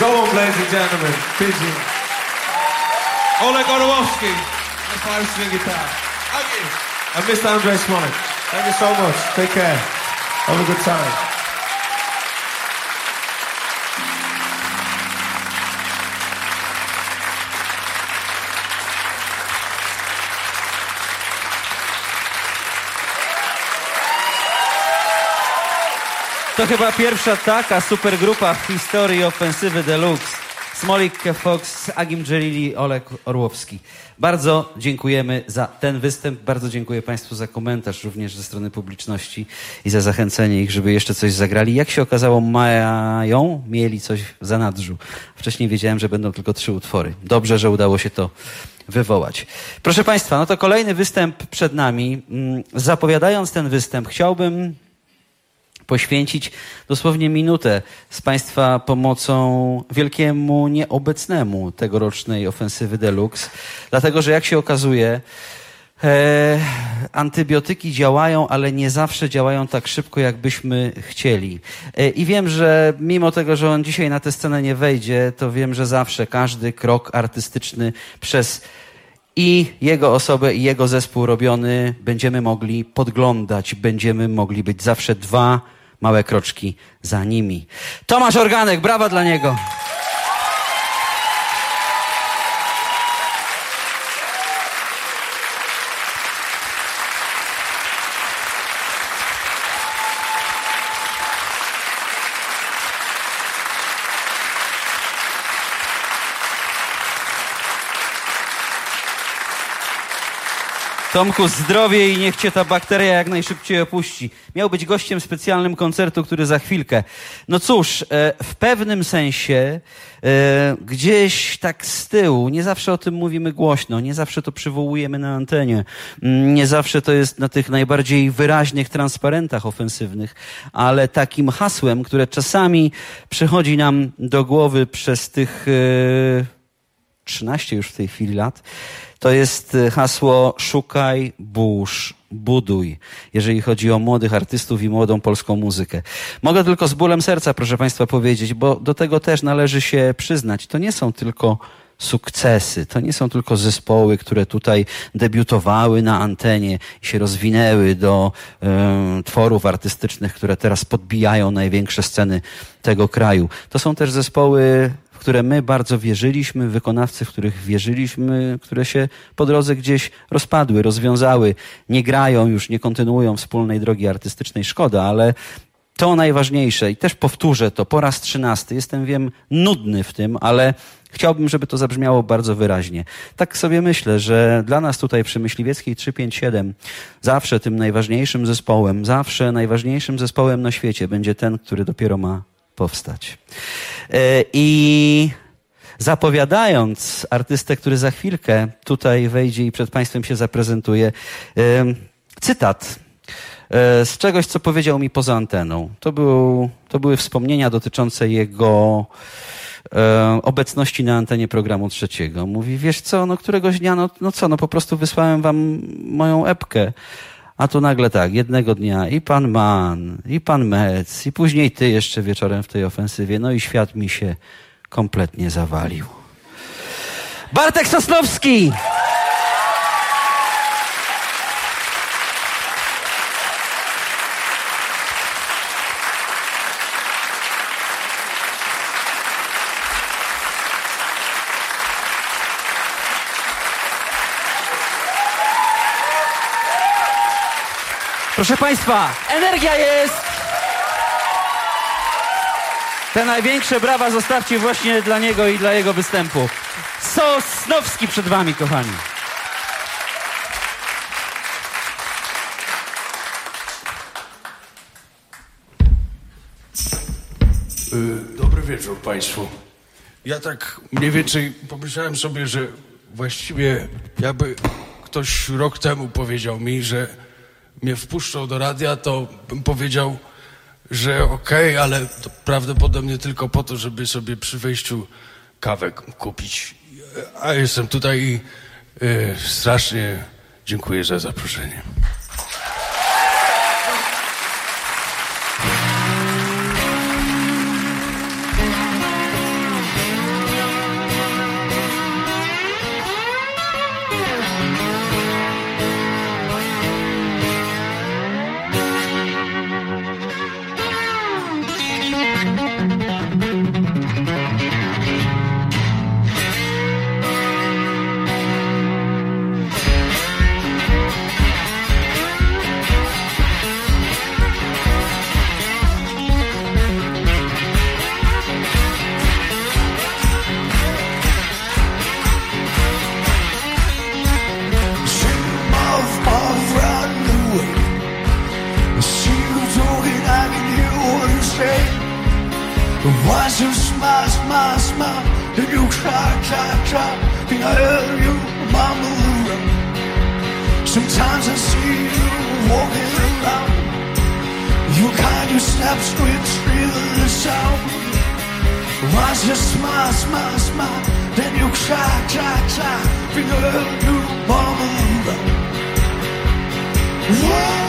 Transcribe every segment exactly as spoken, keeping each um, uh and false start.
Go on, ladies and gentlemen. Pigeon. Oleg Orłowski. The five string guitar. Aggie. And Mister Andrzej Smolik. Thank you so much. Take care. Have a good time. To chyba pierwsza taka supergrupa w historii Ofensywy Deluxe. Smolik, Fox, Agim Dżelili, Oleg Orłowski. Bardzo dziękujemy za ten występ. Bardzo dziękuję Państwu za komentarz również ze strony publiczności i za zachęcenie ich, żeby jeszcze coś zagrali. Jak się okazało, mają, mieli coś w zanadrzu. Wcześniej wiedziałem, że będą tylko trzy utwory. Dobrze, że udało się to wywołać. Proszę Państwa, no to kolejny występ przed nami. Zapowiadając ten występ, chciałbym poświęcić dosłownie minutę z Państwa pomocą wielkiemu nieobecnemu tegorocznej Ofensywy Deluxe. Dlatego, że jak się okazuje, e, antybiotyki działają, ale nie zawsze działają tak szybko, jakbyśmy chcieli. E, I wiem, że mimo tego, że on dzisiaj na tę scenę nie wejdzie, to wiem, że zawsze każdy krok artystyczny przez i jego osobę, i jego zespół robiony będziemy mogli podglądać, będziemy mogli być zawsze dwa małe kroczki za nimi. Tomasz Organek, brawa dla niego. Tomku, zdrowie i niech cię ta bakteria jak najszybciej opuści. Miał być gościem specjalnym koncertu, który za chwilkę. No cóż, w pewnym sensie gdzieś tak z tyłu, nie zawsze o tym mówimy głośno, nie zawsze to przywołujemy na antenie, nie zawsze to jest na tych najbardziej wyraźnych transparentach ofensywnych, ale takim hasłem, które czasami przychodzi nam do głowy przez tych trzynaście już w tej chwili lat, to jest hasło szukaj, burz, buduj, jeżeli chodzi o młodych artystów i młodą polską muzykę. Mogę tylko z bólem serca, proszę Państwa, powiedzieć, bo do tego też należy się przyznać. To nie są tylko sukcesy, to nie są tylko zespoły, które tutaj debiutowały na antenie i się rozwinęły do y, tworów artystycznych, które teraz podbijają największe sceny tego kraju. To są też zespoły, w które my bardzo wierzyliśmy, wykonawcy, w których wierzyliśmy, które się po drodze gdzieś rozpadły, rozwiązały, nie grają już, nie kontynuują wspólnej drogi artystycznej. Szkoda, ale to najważniejsze i też powtórzę to po raz trzynasty. Jestem, wiem, nudny w tym, ale chciałbym, żeby to zabrzmiało bardzo wyraźnie. Tak sobie myślę, że dla nas tutaj przy Myśliwieckiej trzysta pięćdziesiąt siedem zawsze tym najważniejszym zespołem, zawsze najważniejszym zespołem na świecie będzie ten, który dopiero ma powstać. I zapowiadając artystę, który za chwilkę tutaj wejdzie i przed Państwem się zaprezentuje, cytat z czegoś, co powiedział mi poza anteną. To, był, to były wspomnienia dotyczące jego e, obecności na antenie programu trzeciego. Mówi, wiesz co, no któregoś dnia, no, no co, no po prostu wysłałem wam moją epkę. A tu nagle tak, jednego dnia i pan Mann, i pan Metz, i później ty jeszcze wieczorem w tej ofensywie, no i świat mi się kompletnie zawalił. Bartek Sosnowski! Proszę Państwa, energia jest! Te największe brawa zostawcie właśnie dla niego i dla jego występu. Sosnowski przed Wami, kochani. Dobry wieczór Państwu. Ja tak mniej więcej pomyślałem sobie, że właściwie jakby ktoś rok temu powiedział mi, że mnie wpuszczą do radia, to bym powiedział, że okej, okay, ale to prawdopodobnie tylko po to, żeby sobie przy wejściu kawę kupić. A jestem tutaj i y, strasznie dziękuję za zaproszenie. Once you smile, smile, smile, then you cry, cry, cry. Think I heard you mumble. Sometimes I see you walking around. You kind of snap straight through the sound. Once you smile, smile, smile, then you cry, cry, cry. Think I heard you mumble. Whoa.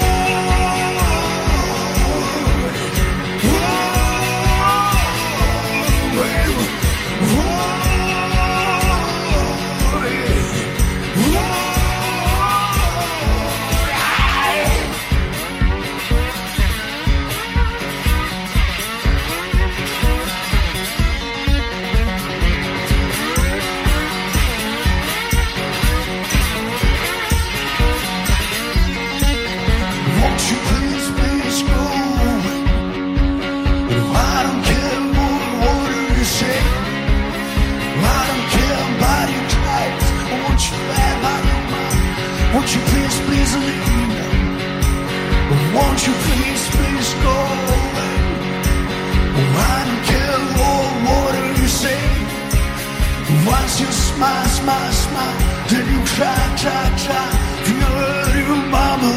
Won't you please, please leave? Won't you please, please go away? I don't care what water you say. Once you smile, smile, smile, then you try, try, try. You heard your mama.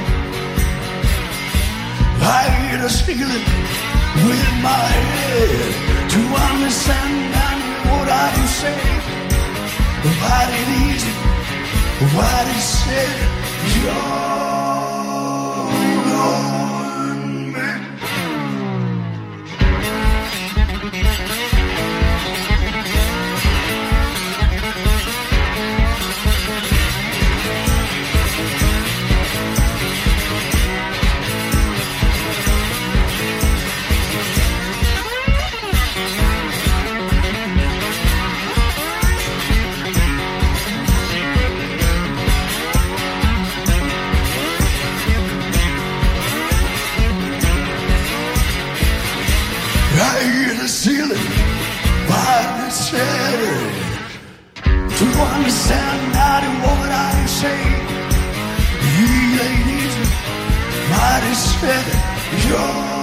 I hear the ceiling with my head to understand what I do say. But it easy. What he said, you're on me. I hear the ceiling, why it's shattered. To understand not what I say, he ain't easy, might have said it, you're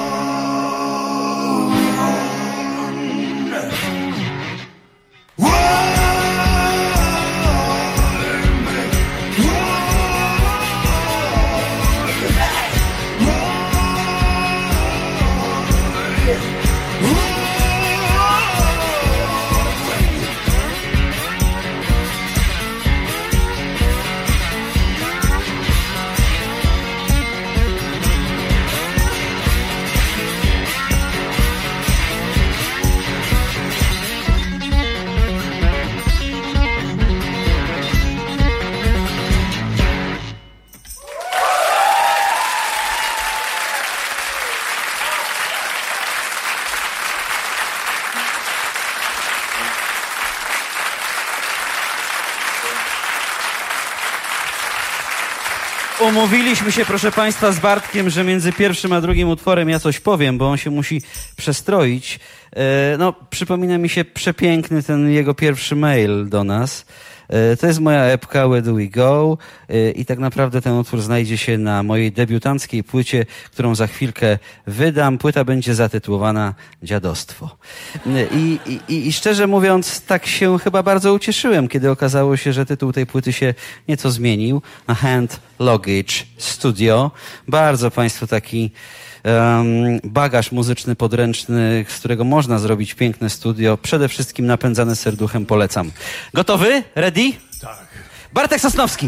Umówiliśmy się, proszę Państwa, z Bartkiem, że między pierwszym a drugim utworem ja coś powiem, bo on się musi przestroić. No, przypomina mi się przepiękny ten jego pierwszy mail do nas. To jest moja epka Where Do We Go i tak naprawdę ten utwór znajdzie się na mojej debiutanckiej płycie, którą za chwilkę wydam. Płyta będzie zatytułowana Dziadostwo. I, i, i szczerze mówiąc, tak się chyba bardzo ucieszyłem, kiedy okazało się, że tytuł tej płyty się nieco zmienił na Hand Luggage Studio. Bardzo Państwu taki Um, bagaż muzyczny podręczny, z którego można zrobić piękne studio. Przede wszystkim napędzane serduchem polecam. Gotowy? Ready? Tak. Bartek Sosnowski.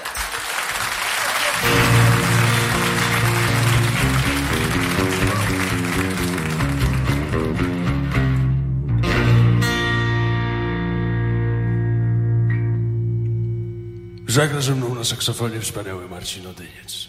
Zagra ze mną na saksofonie wspaniały Marcin Odyniec.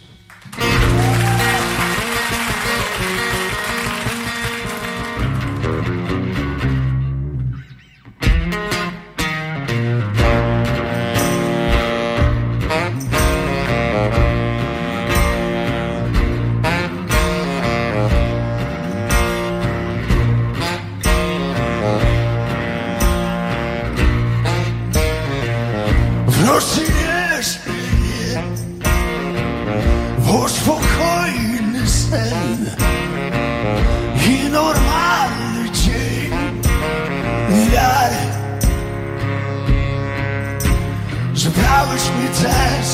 Nocy jest wo spokojny sen i normalny bawisz mnie też.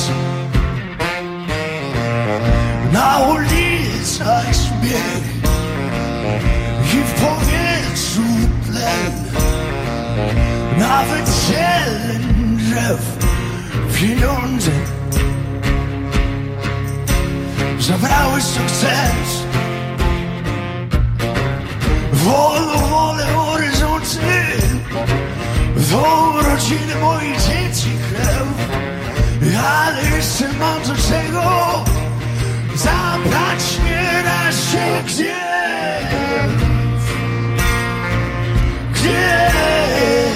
Na ulicach śmiech i w powietrzu tlen, nawet zieleń drzew, pieniądze zabrałeś co chcesz. Wolno, wolę horyzonty, do rodziny moich dzieci krew. Ale jeszcze mam do czego zabrać nie da się gdzieś. Gdzieś.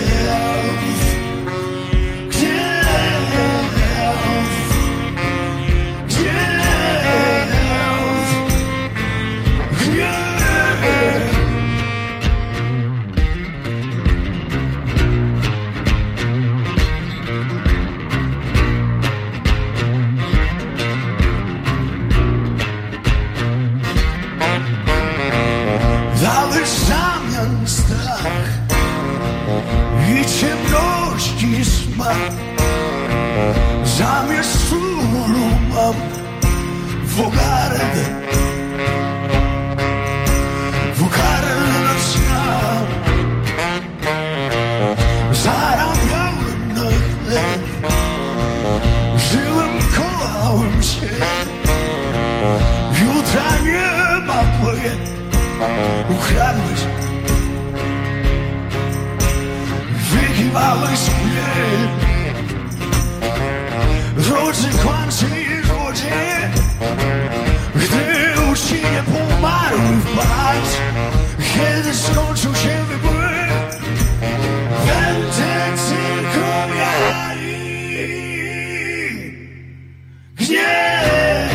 Dałeś zamian strach i ciemności smak. Zamiast sól mam wogardę, wogardę na smak. Zarabiałem na chleb, żyłem, kochałem się. Jutra nie ma pojęcia. Ukradłeś, wykiwałeś mnie. Drodzy kłamcy i złodzieje, gdy uczciwie pomarły w paść, kiedy skończył się wybór, będę tylko ja i gniew.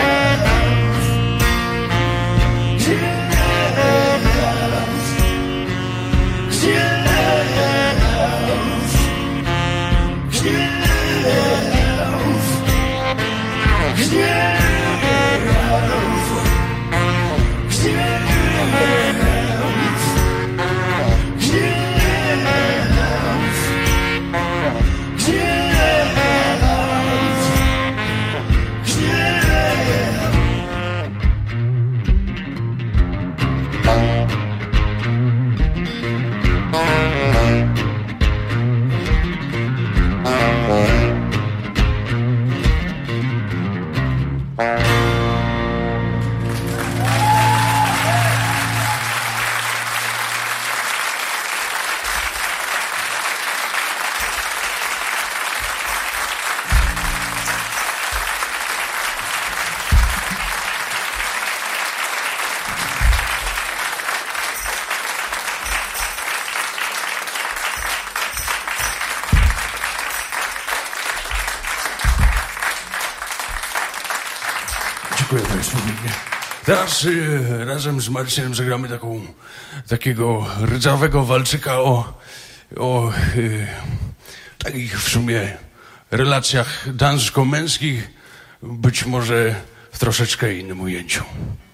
Dziękuję Państwu pięknie. Teraz y, razem z Marcinem zagramy taką, takiego rdzawego walczyka o, o y, takich w sumie relacjach damsko-męskich, być może w troszeczkę innym ujęciu.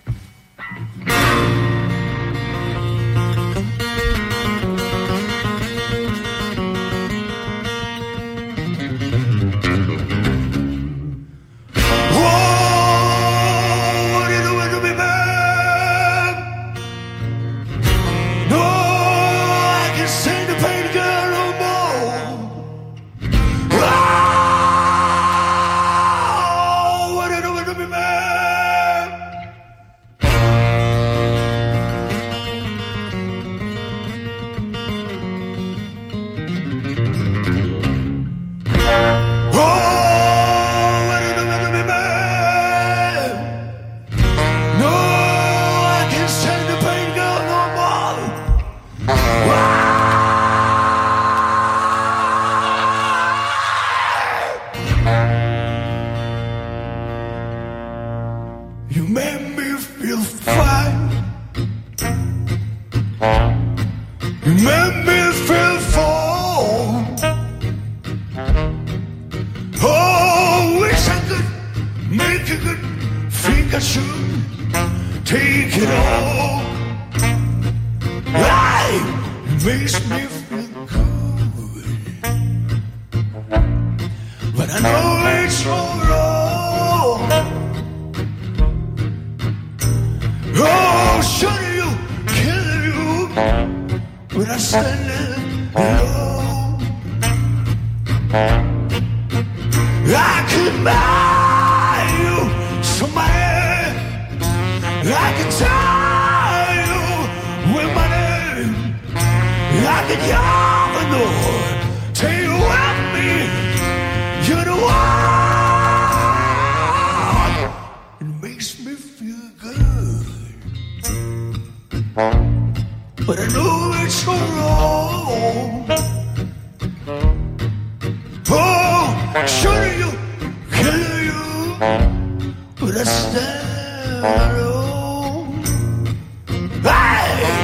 Makes me feel good, but I know it's so wrong. Oh, should you kill you when I stand alone? I could buy you somebody. I could tie you with my name. I could yell the door, take you with me. You're the one. It makes me feel good, but I know it's so wrong. Oh, should you kill you, but I stand alone. Hey!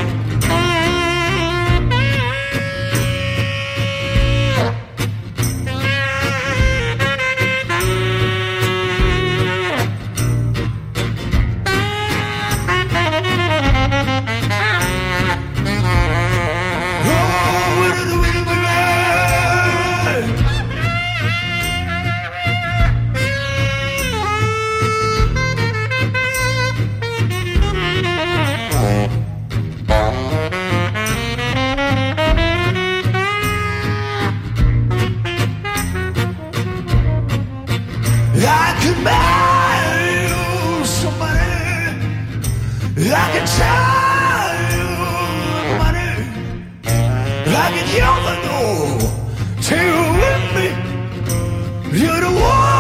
I could marry you, somebody. I could tell you money. I could yell the door, take you with me. You're the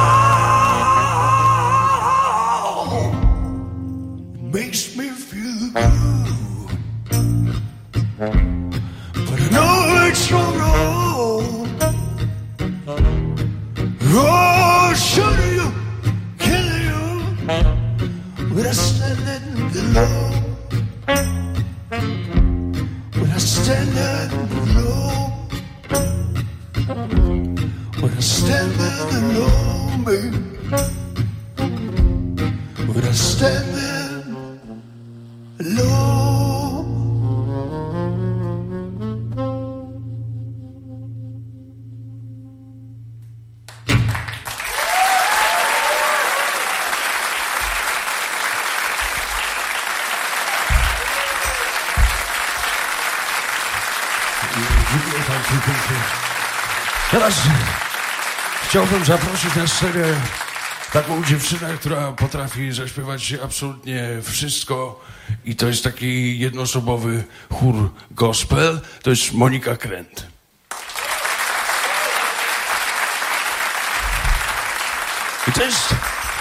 one. It makes me feel good, but I know it's so wrong. Oh, should you kill you when I stand alone? When I stand alone, when I stand alone, baby. When I stand alone. Teraz chciałbym zaprosić na scenę taką dziewczynę, która potrafi zaśpiewać absolutnie wszystko i to jest taki jednoosobowy chór gospel. To jest Monika Kręt. I to jest...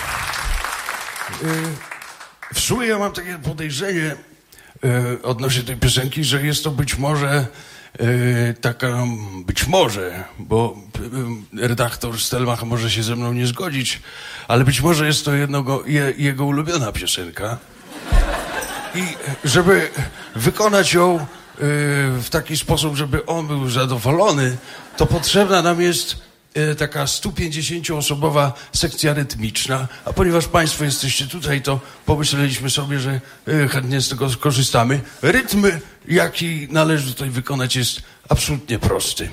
W sumie ja mam takie podejrzenie odnośnie tej piosenki, że jest to być może taka, być może, bo redaktor Stelmach może się ze mną nie zgodzić, ale być może jest to jednego, je, jego ulubiona piosenka. I żeby wykonać ją w taki sposób, żeby on był zadowolony, to potrzebna nam jest taka sto pięćdziesięcioosobowa sekcja rytmiczna, a ponieważ państwo jesteście tutaj, to pomyśleliśmy sobie, że chętnie z tego skorzystamy. Rytm, jaki należy tutaj wykonać, jest absolutnie prosty.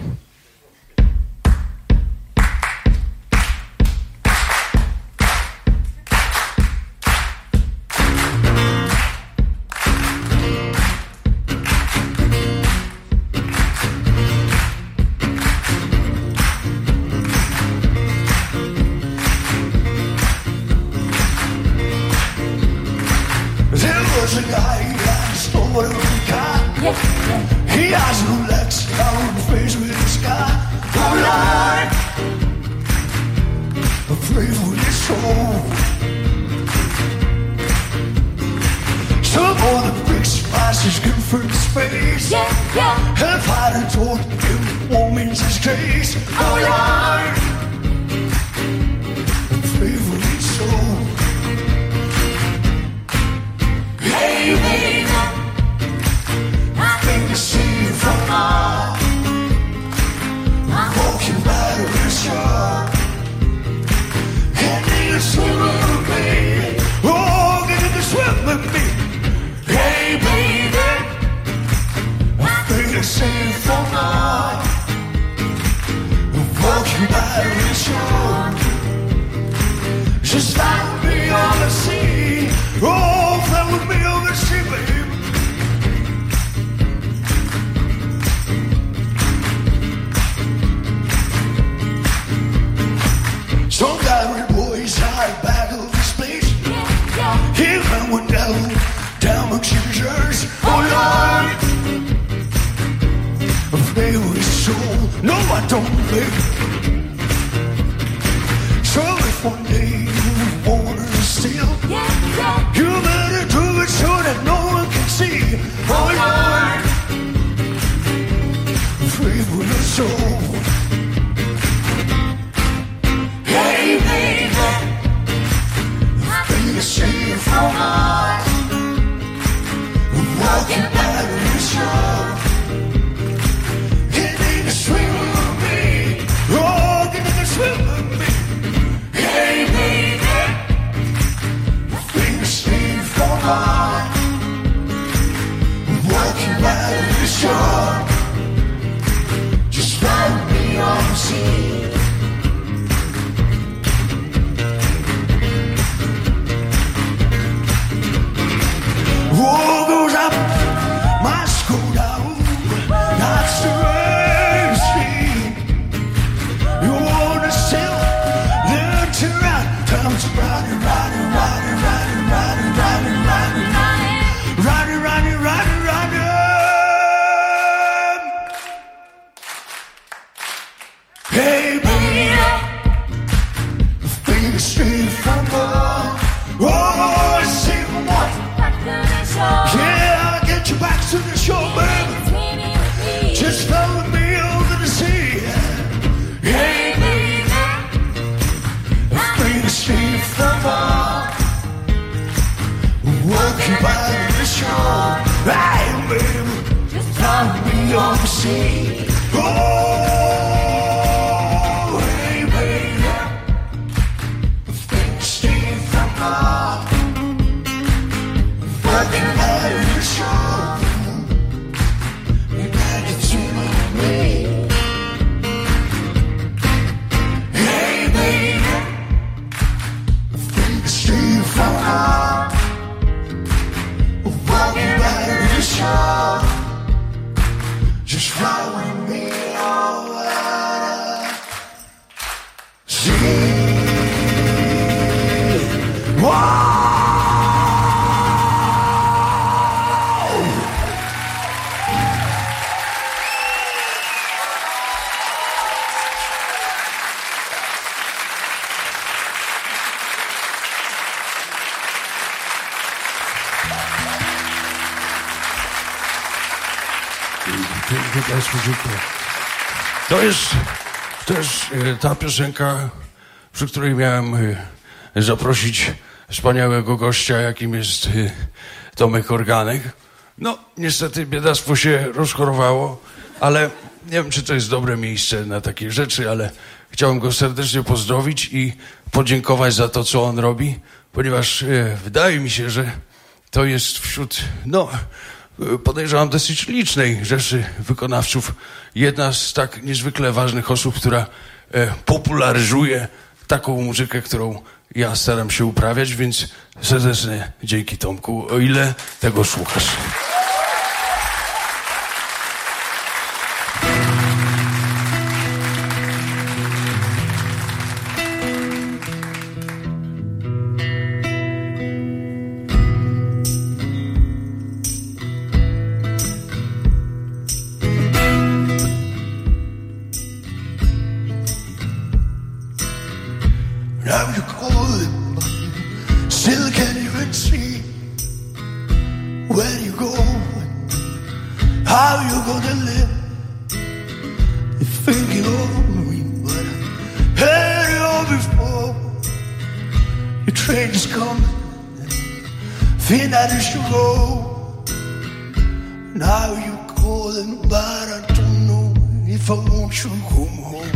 just like me on the sea. Oh, float with me on the sea, babe. Some guy boys high back of this place. He ran one down, down the treasures. Oh Lord, play with soul. No, I don't play. So if one day you wanna steal, you better do it so that no one can see. Oh Lord, play with your soul. Hey baby, baby, see you from heart. Walking by the shore. Get in the swim with me. Oh, get in the swim with me. Hey baby, baby, see you from heart. Walking by the shore. Just follow me on the sea. War goes up, must go down. That's the way to see. You wanna sail, learn to ride. Time to ride, ride, ride, ride, ride, ride, ride, ride, ride, ride, ride, ride. Hey baby, baby, straight from the oh, say what? Yeah, I'll get you back to the shore, baby. Just follow me over the sea. Hey, baby, baby, straight from far. Walking by the shore. Hey, baby, just follow me over the sea. Oh, hey, baby, baby, straight from far. Walking by the shore, you gotta tune with me. Hey baby, think straight from heart. Walking by the shore, just follow me over the sea. Whoa! To jest też ta piosenka, przy której miałem zaprosić wspaniałego gościa, jakim jest Tomek Organek. No, niestety biedactwo się rozchorowało, ale nie wiem, czy to jest dobre miejsce na takie rzeczy, ale chciałem go serdecznie pozdrowić i podziękować za to, co on robi, ponieważ wydaje mi się, że to jest wśród, no, podejrzewam, dosyć licznej rzeszy wykonawców jedna z tak niezwykle ważnych osób, która e, popularyzuje taką muzykę, którą ja staram się uprawiać, więc serdeczne dzięki, Tomku, o ile tego słuchasz. Now you call him, still can't even see where you going, how you gonna live. You're thinking of me, but I heard it all before. Your train is coming, think that you should go. Now you calling, but I don't know if I want you to come home.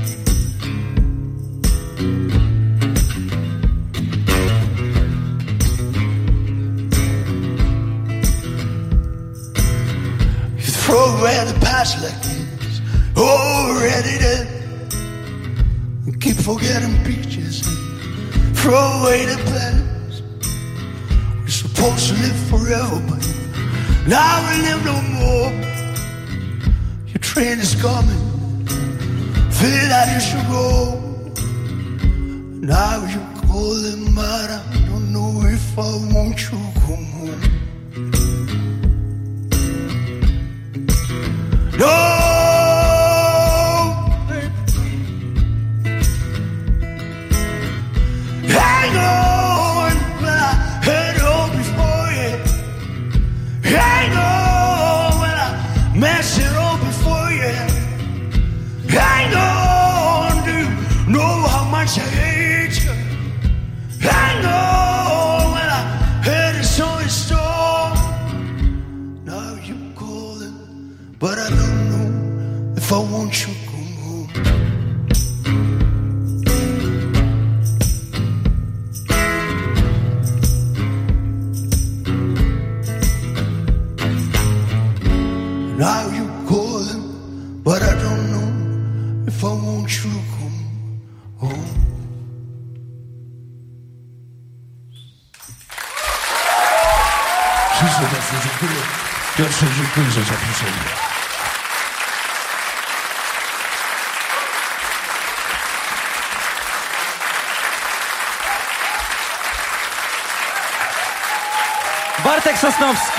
Throw away the past like this, already dead. You keep forgetting pictures, throw away the past. We're supposed to live forever, but now we live no more. Your train is coming, feel that you should go. Now you calling, but I don't know if I want you to come home. No, hang on, when I heard all before you. Hang on, when I mess it all before you. Hang on, do you know how much I hate you? Hang on, when I heard it's so storm. Now you calling, but I don't know if I want you to come home. Now you calling, but I don't know if I want you to come home. Wszyscy bardzo dziękuję. Piotrze, dziękuję za zaproszenie. Bartek Sosnowski.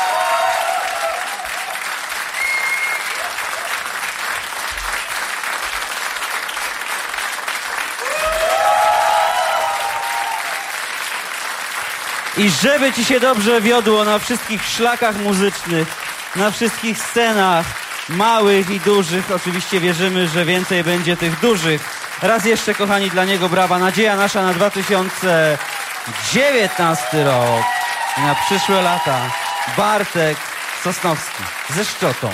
I żeby ci się dobrze wiodło na wszystkich szlakach muzycznych, na wszystkich scenach, małych i dużych. Oczywiście wierzymy, że więcej będzie tych dużych. Raz jeszcze, kochani, dla niego brawa. Nadzieja nasza na dwa tysiące dziewiętnasty rok i na przyszłe lata. Bartek Sosnowski ze Szczotą.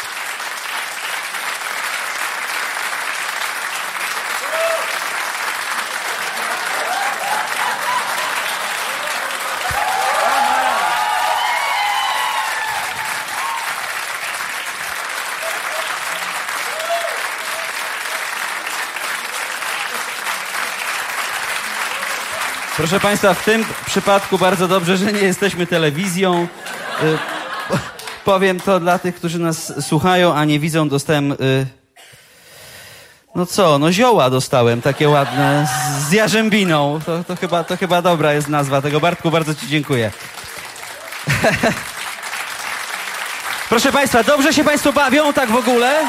Proszę Państwa, w tym przypadku bardzo dobrze, że nie jesteśmy telewizją. Y, powiem to dla tych, którzy nas słuchają, a nie widzą. Dostałem, y, no co, no zioła dostałem, takie ładne, z, z jarzębiną. To, to, chyba, to chyba dobra jest nazwa tego. Bartku, bardzo Ci dziękuję. Proszę Państwa, dobrze się Państwo bawią tak w ogóle?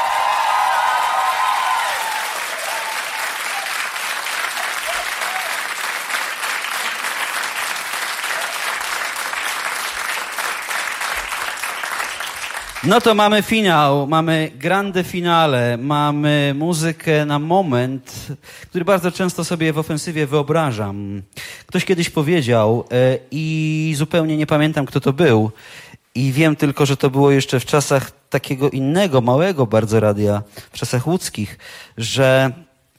No to mamy finał, mamy grande finale, mamy muzykę na moment, który bardzo często sobie w ofensywie wyobrażam. Ktoś kiedyś powiedział e, i zupełnie nie pamiętam, kto to był. I wiem tylko, że to było jeszcze w czasach takiego innego, małego bardzo radia, w czasach łódzkich, że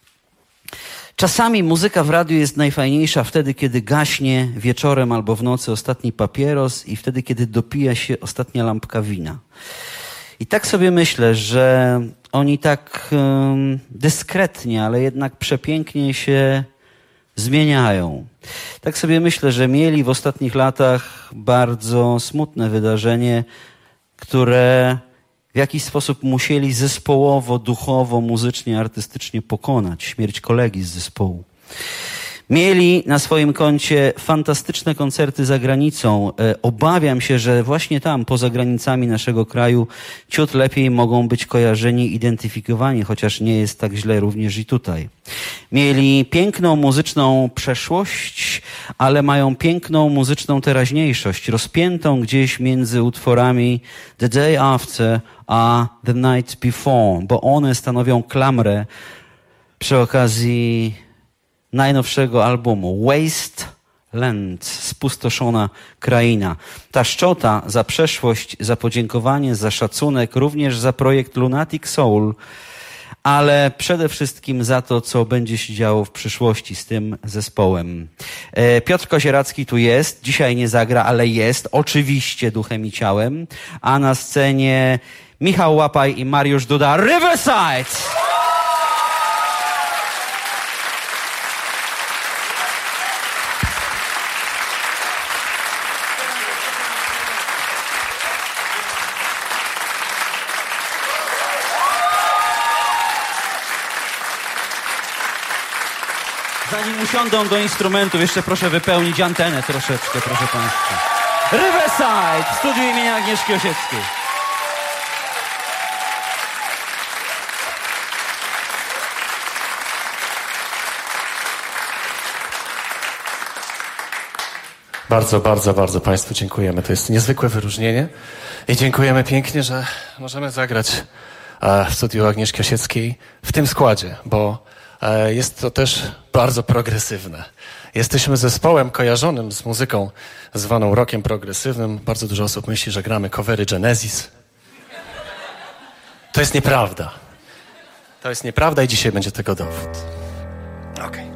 czasami muzyka w radiu jest najfajniejsza wtedy, kiedy gaśnie wieczorem albo w nocy ostatni papieros i wtedy, kiedy dopija się ostatnia lampka wina. I tak sobie myślę, że oni tak um, dyskretnie, ale jednak przepięknie się zmieniają. Tak sobie myślę, że mieli w ostatnich latach bardzo smutne wydarzenie, które w jakiś sposób musieli zespołowo, duchowo, muzycznie, artystycznie pokonać. Śmierć kolegi z zespołu. Mieli na swoim koncie fantastyczne koncerty za granicą. Obawiam się, że właśnie tam, poza granicami naszego kraju, ciut lepiej mogą być kojarzeni, identyfikowani, chociaż nie jest tak źle również i tutaj. Mieli piękną muzyczną przeszłość, ale mają piękną muzyczną teraźniejszość, rozpiętą gdzieś między utworami The Day After a The Night Before, bo one stanowią klamrę przy okazji najnowszego albumu Wasteland, spustoszona kraina. Ta szczota za przeszłość, za podziękowanie, za szacunek, również za projekt Lunatic Soul, ale przede wszystkim za to, co będzie się działo w przyszłości z tym zespołem. Piotr Kozieracki tu jest, dzisiaj nie zagra, ale jest, oczywiście duchem i ciałem, a na scenie Michał Łapaj i Mariusz Duda, Riverside! Zanim usiądą do instrumentów, jeszcze proszę wypełnić antenę troszeczkę, proszę Państwa. Riverside w studiu imienia Agnieszki Osieckiej. Bardzo, bardzo, bardzo Państwu dziękujemy. To jest niezwykłe wyróżnienie i dziękujemy pięknie, że możemy zagrać w studiu Agnieszki Osieckiej w tym składzie, bo jest to też bardzo progresywne. Jesteśmy zespołem kojarzonym z muzyką zwaną rockiem progresywnym. Bardzo dużo osób myśli, że gramy covery Genesis. To jest nieprawda. To jest nieprawda i dzisiaj będzie tego dowód. Okej. Okay.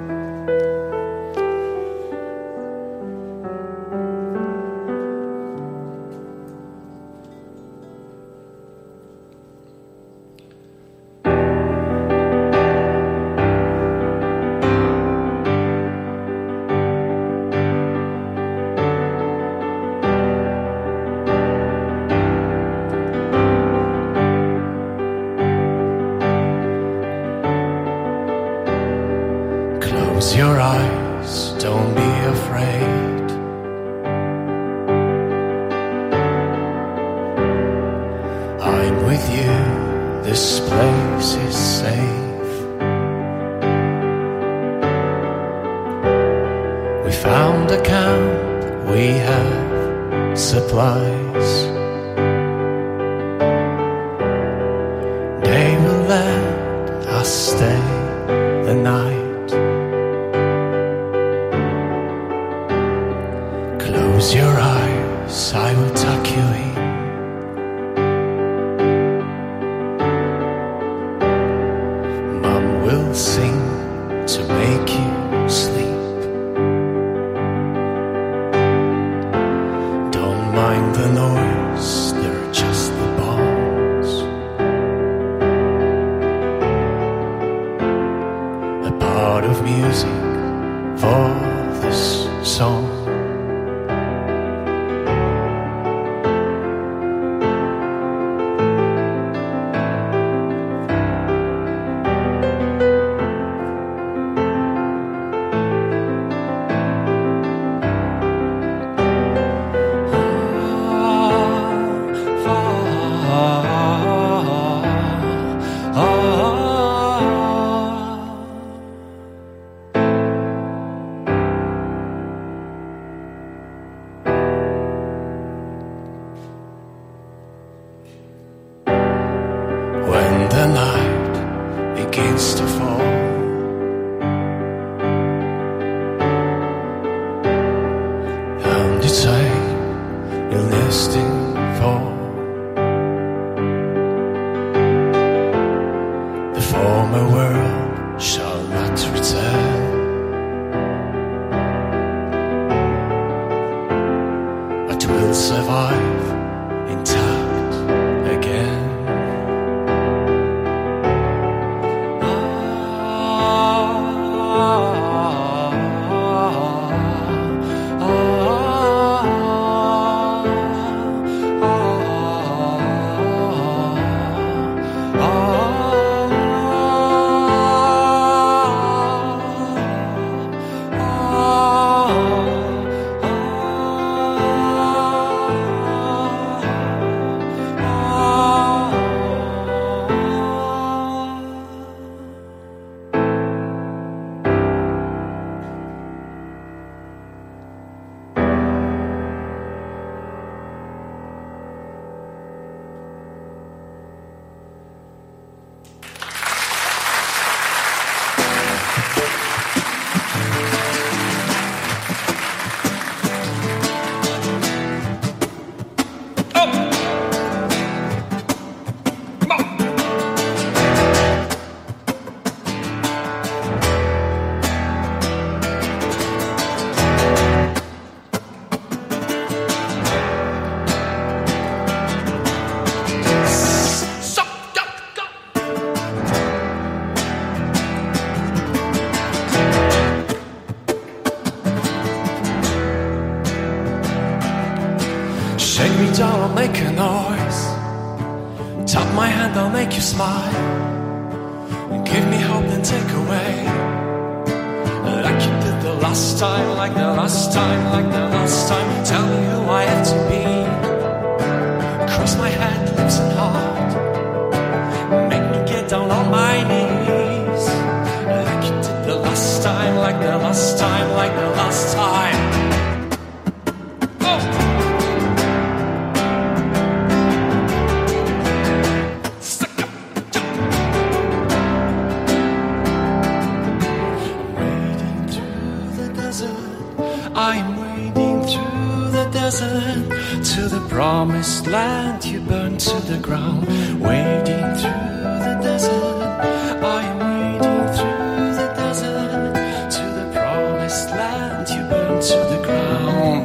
Close your eyes, don't be afraid. I'm with you, this place is safe. We found a camp, we have supplies. They will let us stay the night. Close your eyes, I will tuck you in. Mom will sing to make you sleep. Don't mind the noise, they're just the bombs. A part of music for this song. When the night begins to fall, and it's saying you're listening for the former world shall not return. But will survive intact again. Shake me down, I'll make a noise. Tap my hand, I'll make you smile. And give me hope, then take away like you did the last time, like the last time, like the last time. Tell me who I have to be. Cross my head, lips and heart. Make me get down on my knees, like you did the last time, like the last time, like the last time. To the promised land you burned to the ground. Wading through the desert, I am wading through the desert. To the promised land you burned to the ground.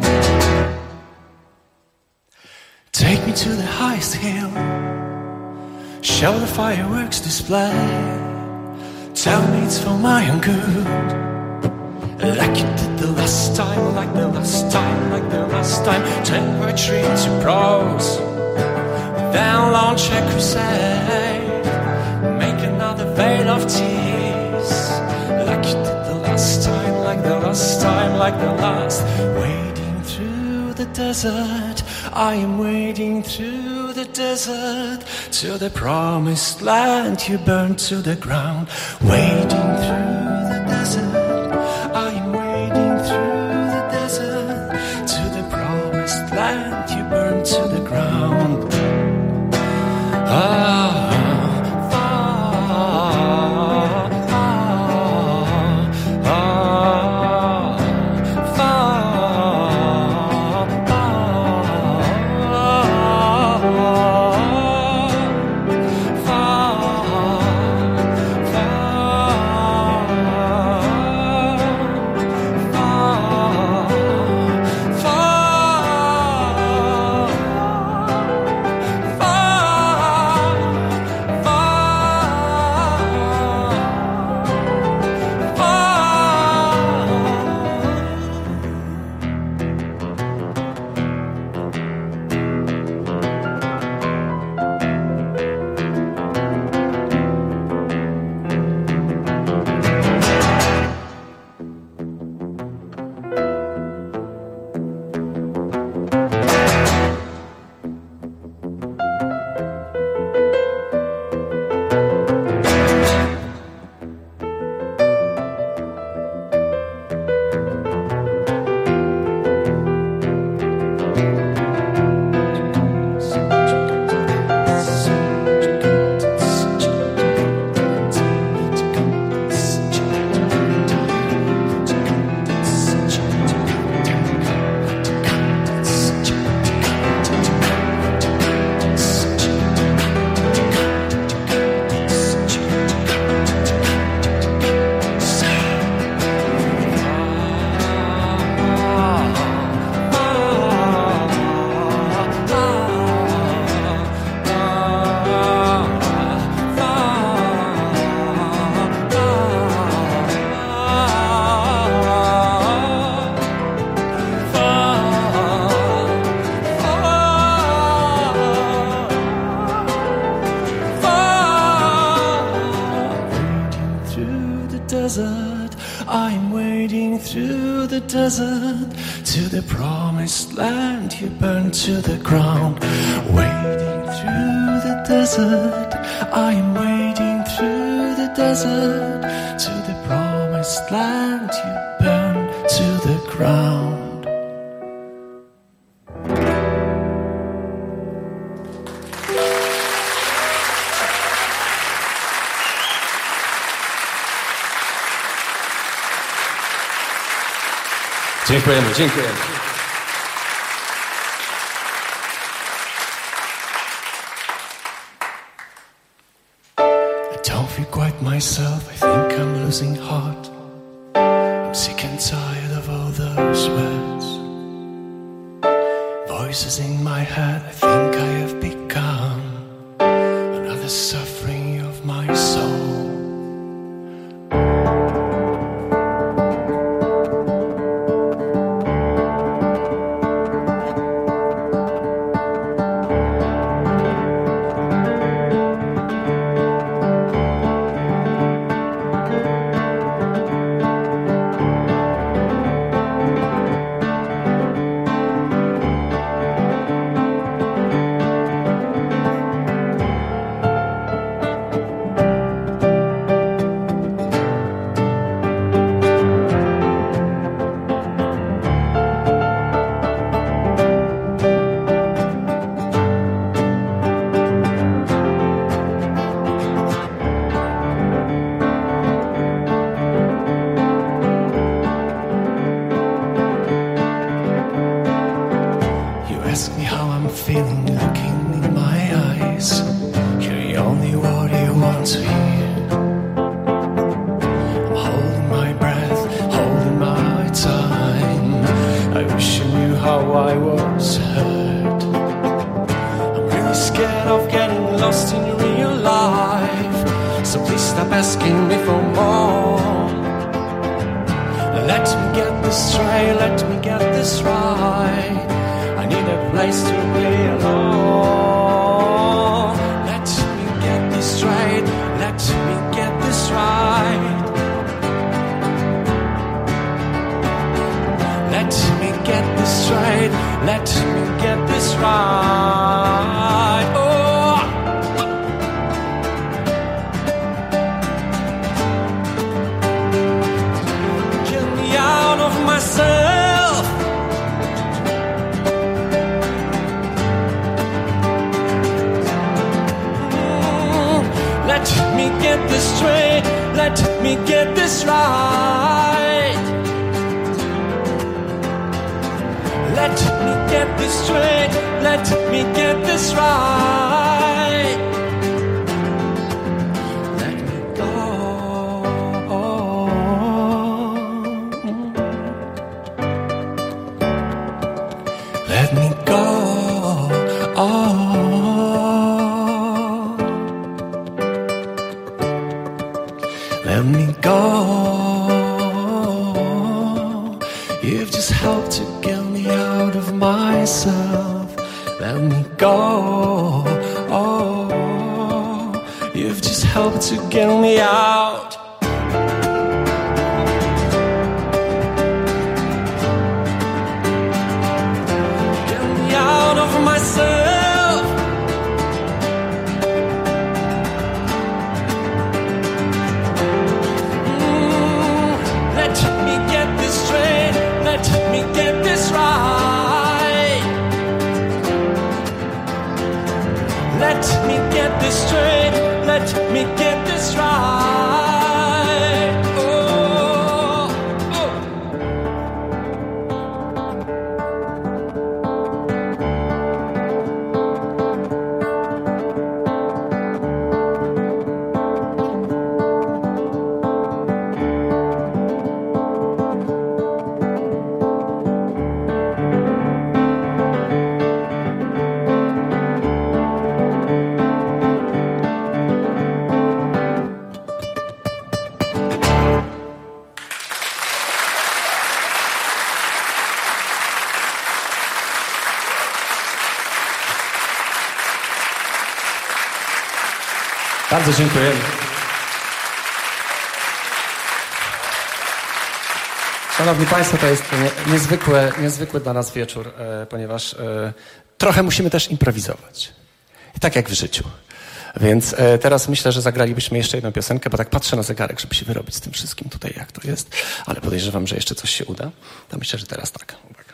Take me to the highest hill, show the fireworks display. Tell me it's for my own good, like you did the last time, like the last time, like the last time. Turn poetry into prose, then launch a crusade. Make another veil of tears, like you did the last time, like the last time, like the last. Wading through the desert, I am wading through the desert. To the promised land you burned to the ground. Wading through the desert, I am wading through the desert. To the promised land you burned to the ground. Ah, far, far, far, far, desert. To the promised land you burned to the ground. Wading through the desert, I am wading through the desert. To the promised land you burned to the ground. Dziękujemy, dziękujemy. I don't feel quite myself, I think I'm losing heart. I'm sick and tired of all those words. Voices in my head, I think I have become another suffering of my soul. stop asking me for more. Let me get this straight, let me get this right. I need a place to be alone. Let me get this straight, let me get this right. Let me get this straight, let me get this right. Oh. Get me out of myself. Mm. Let me get this straight, let me get this right. Let me get this straight, let me get this right. Let me go. Let me go. Let me go. You've just helped to get me out of myself. Let me go. Oh, you've just helped to get me out. Get me out of myself. Mm, let me get this straight. Let me get this right. Let me get this straight. Let me get this right. Oh, oh. Bardzo dziękujemy. Szanowni Państwo, to jest nie, niezwykły, niezwykły dla nas wieczór, e, ponieważ e, trochę musimy też improwizować. I tak jak w życiu. Więc e, teraz myślę, że zagralibyśmy jeszcze jedną piosenkę, bo tak patrzę na zegarek, żeby się wyrobić z tym wszystkim tutaj, jak to jest. Ale podejrzewam, że jeszcze coś się uda. To myślę, że teraz tak. Uwaga.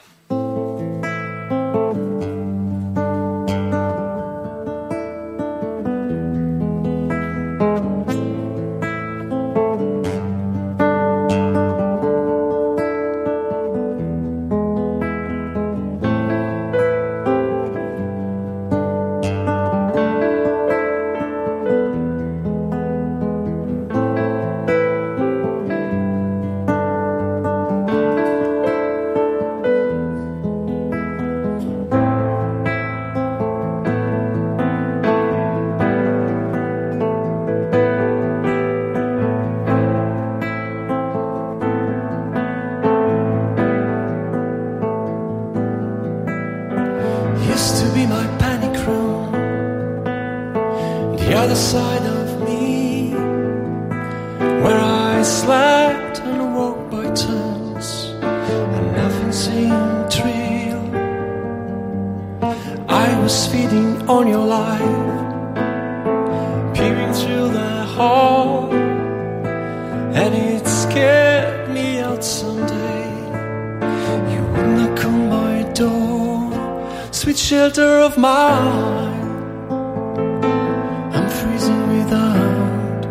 Shelter of mine, I'm freezing without.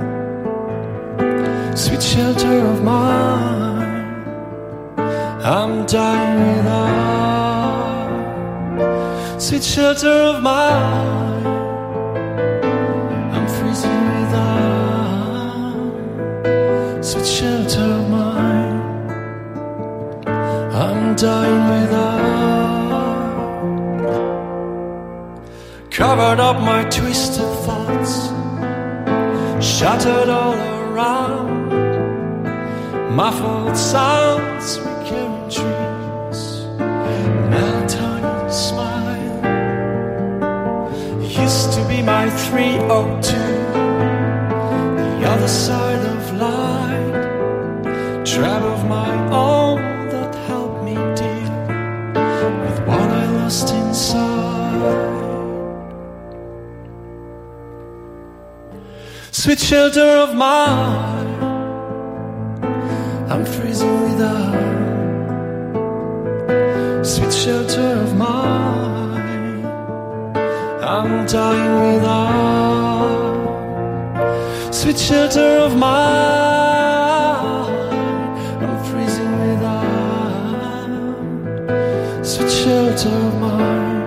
Sweet shelter of mine, I'm dying without. Sweet shelter of mine, I'm freezing without. Sweet shelter of mine, I'm dying without. Covered up my twisted thoughts, shattered all around, muffled sounds, recurring dreams, melancholy smile. It used to be my three oh two, the other side of light, trap of my own that helped me deal with what I lost inside. Sweet shelter of mine, I'm freezing without. Sweet shelter of mine, I'm dying without. Sweet shelter of mine, I'm freezing without. Sweet shelter of mine,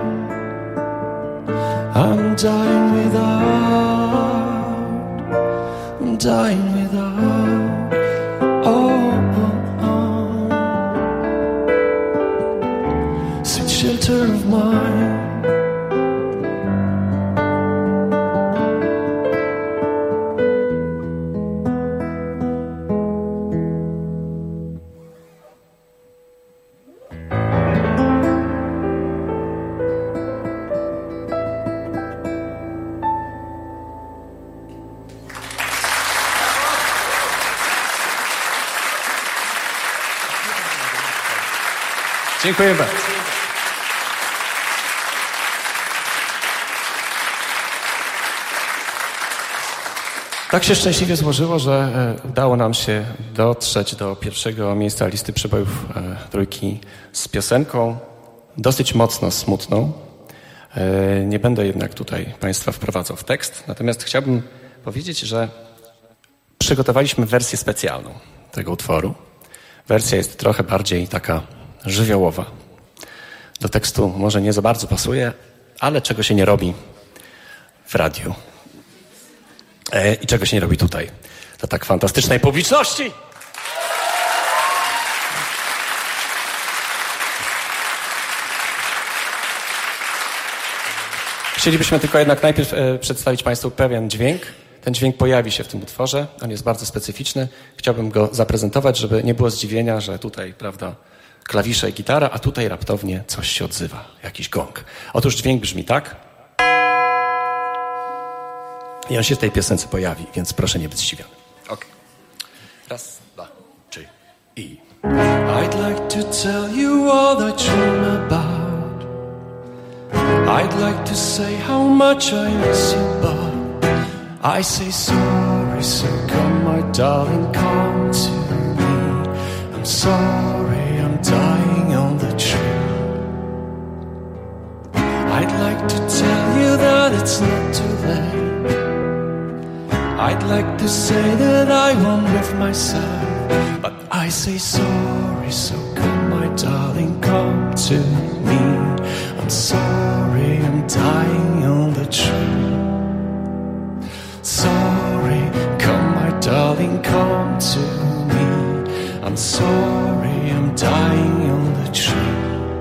I'm dying without. I'm dying without. Oh, oh, oh. Sweet shelter of mine. Dziękuję bardzo. Tak się szczęśliwie złożyło, że udało nam się dotrzeć do pierwszego miejsca listy przebojów trójki z piosenką dosyć mocno smutną. Nie będę jednak tutaj Państwa wprowadzał w tekst, natomiast chciałbym powiedzieć, że przygotowaliśmy wersję specjalną tego utworu. Wersja jest trochę bardziej taka żywiołowa. Do tekstu może nie za bardzo pasuje, ale czego się nie robi w radiu. E, I czego się nie robi tutaj dla tak fantastycznej publiczności. Chcielibyśmy tylko jednak najpierw e, przedstawić Państwu pewien dźwięk. Ten dźwięk pojawi się w tym utworze. On jest bardzo specyficzny. Chciałbym go zaprezentować, żeby nie było zdziwienia, że tutaj, prawda, klawisze i gitara, a tutaj raptownie coś się odzywa, jakiś gong. Otóż dźwięk brzmi tak. I on się w tej piosence pojawi, więc proszę nie być zdziwiony. Ok. Raz, dwa, trzy i... I'd like to tell you all I dream about. I'd like to say how much I miss you, but I say sorry, so come my darling, come to me. I'm sorry, I'm dying on the tree. I'd like to tell you that it's not too late. I'd like to say that I won't live myself, but I say sorry, so come my darling, come to me. I'm sorry, I'm dying on the tree. Sorry, come my darling, come to me. I'm sorry, I'm dying on the tree,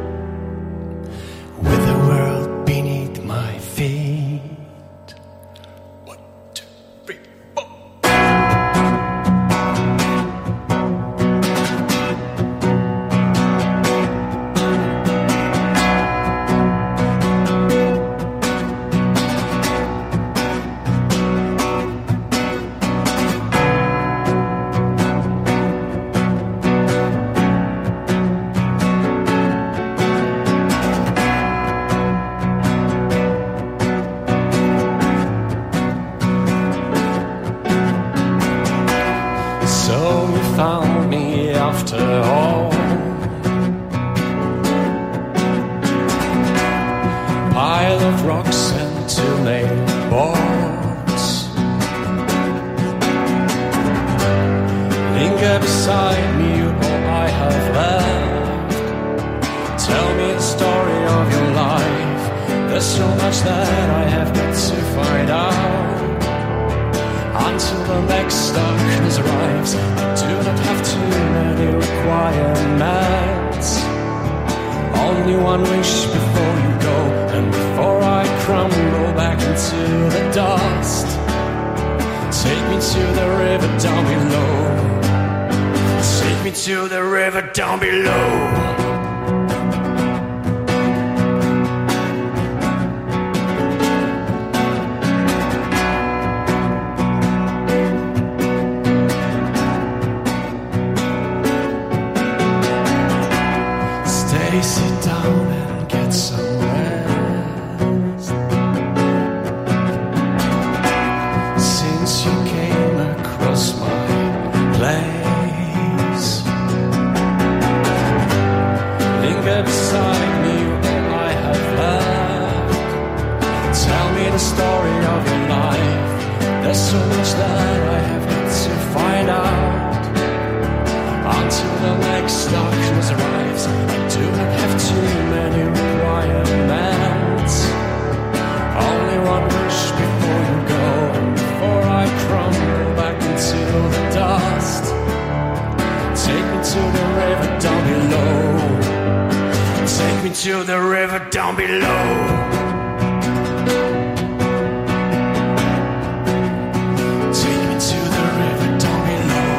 with the world beneath my feet. One, two, three, four. river down below. Take me to the river down below. Stay, sit down and get some rest. Since you came across my place, linger beside me all I have left. Tell me the story of your life. There's so much that I have got to find out. Until the next darkness arrives, I do not have too many requirements. Only one wish before you go, and before I crumble back into the dust. Take me to the river down below. Take me to the river down below. Take me to the river down below.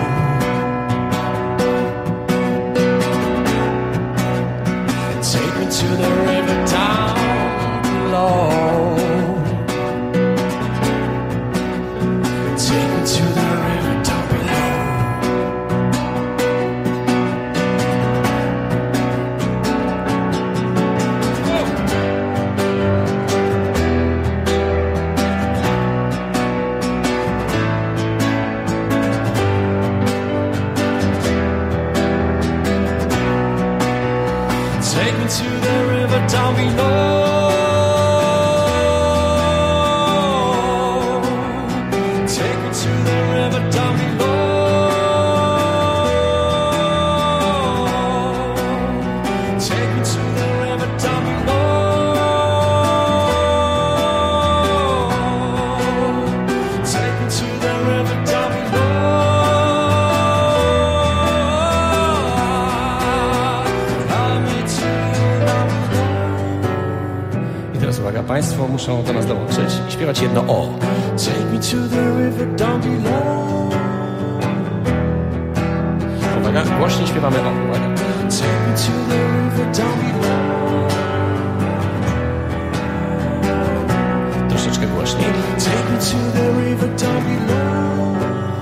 Take me to the river down below. Take me to the river down below. Take me to the river down below. Take me to the river down below. Take me to the river down below. Take me to the river down below. I teraz uwaga, Państwo muszą do nas dołączyć i śpiewać jedno O. Take me to the river down below. Uwaga, głośniej śpiewamy O. Uwaga. Take me to the river down below. Troszeczkę głośniej. Take me to the river down below.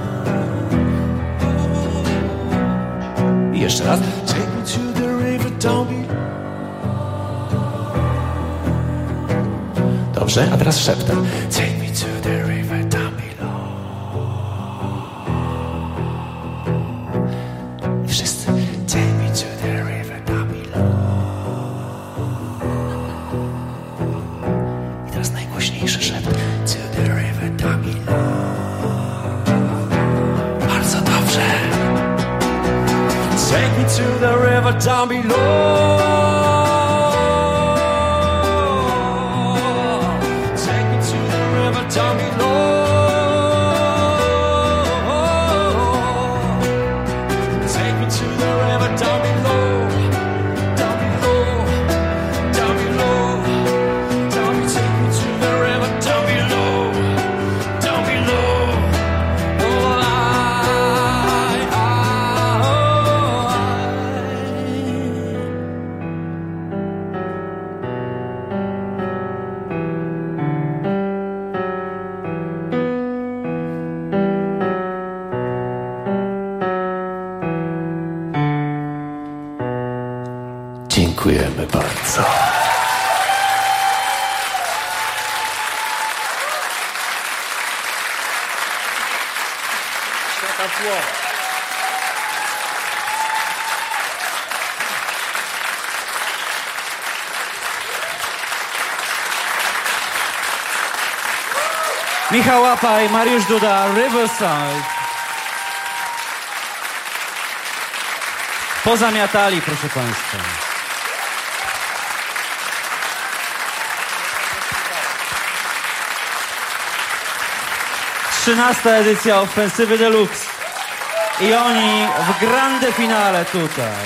I jeszcze raz. Take me to the river down below. Dobrze, a teraz szeptem. Take me to the river down below. I wszyscy. Take me to the river down below. I teraz najgłośniejszy szept. To the river down below. Bardzo dobrze. Take me to the river down below. Down below. Take me to the river down below. Down below. Down below. Down below. Take me to the river down below. Down below. Oh, I, I, Dziękujemy bardzo. Michał Łapaj, Mariusz Duda, Riverside. Pozamiatali, proszę Państwa. Trzynasta edycja Ofensywy Deluxe. I oni w grande finale tutaj.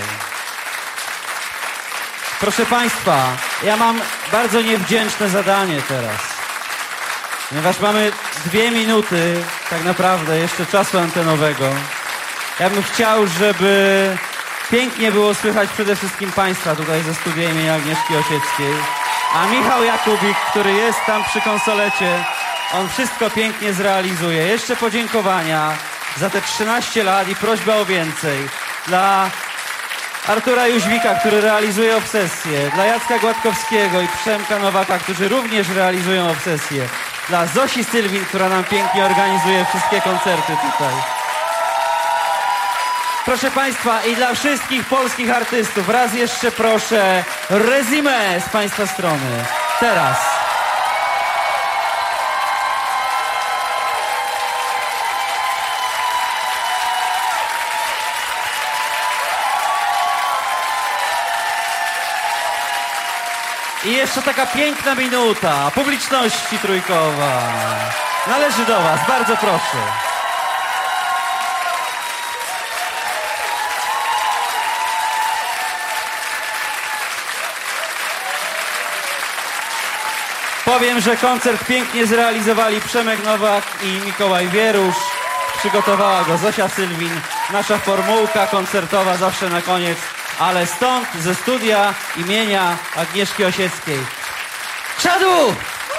Proszę Państwa, ja mam bardzo niewdzięczne zadanie teraz. Ponieważ mamy dwie minuty tak naprawdę jeszcze czasu antenowego. Ja bym chciał, żeby pięknie było słychać przede wszystkim Państwa tutaj ze studia imienia Agnieszki Osieckiej. A Michał Jakubik, który jest tam przy konsolecie, on wszystko pięknie zrealizuje. Jeszcze podziękowania za te trzynaście lat i prośba o więcej. Dla Artura Jóźwika, który realizuje Obsesję. Dla Jacka Gładkowskiego i Przemka Nowaka, którzy również realizują Obsesję. Dla Zosi Sylwin, która nam pięknie organizuje wszystkie koncerty tutaj. Proszę Państwa, i dla wszystkich polskich artystów raz jeszcze proszę rezime z Państwa strony. Teraz. I jeszcze taka piękna minuta publiczności trójkowa. Należy do Was, bardzo proszę. Powiem, że koncert pięknie zrealizowali Przemek Nowak i Mikołaj Wierusz. Przygotowała go Zosia Sylwin. Nasza formułka koncertowa zawsze na koniec, ale stąd, ze studia imienia Agnieszki Osieckiej. Czadu!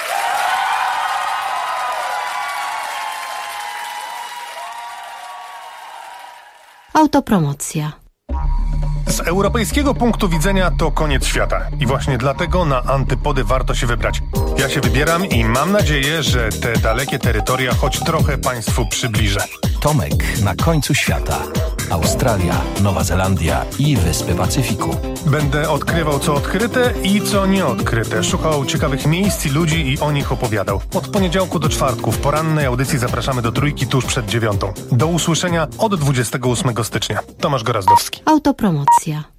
Autopromocja. Z europejskiego punktu widzenia to koniec świata. I właśnie dlatego na antypody warto się wybrać. Ja się wybieram i mam nadzieję, że te dalekie terytoria choć trochę Państwu przybliżę. Tomek na końcu świata. Australia, Nowa Zelandia i Wyspy Pacyfiku. Będę odkrywał co odkryte i co nieodkryte. Szukał ciekawych miejsc i ludzi i o nich opowiadał. Od poniedziałku do czwartku w porannej audycji zapraszamy do Trójki tuż przed dziewiątą. Do usłyszenia od dwudziestego ósmego stycznia. Tomasz Gorazdowski. Autopromocja.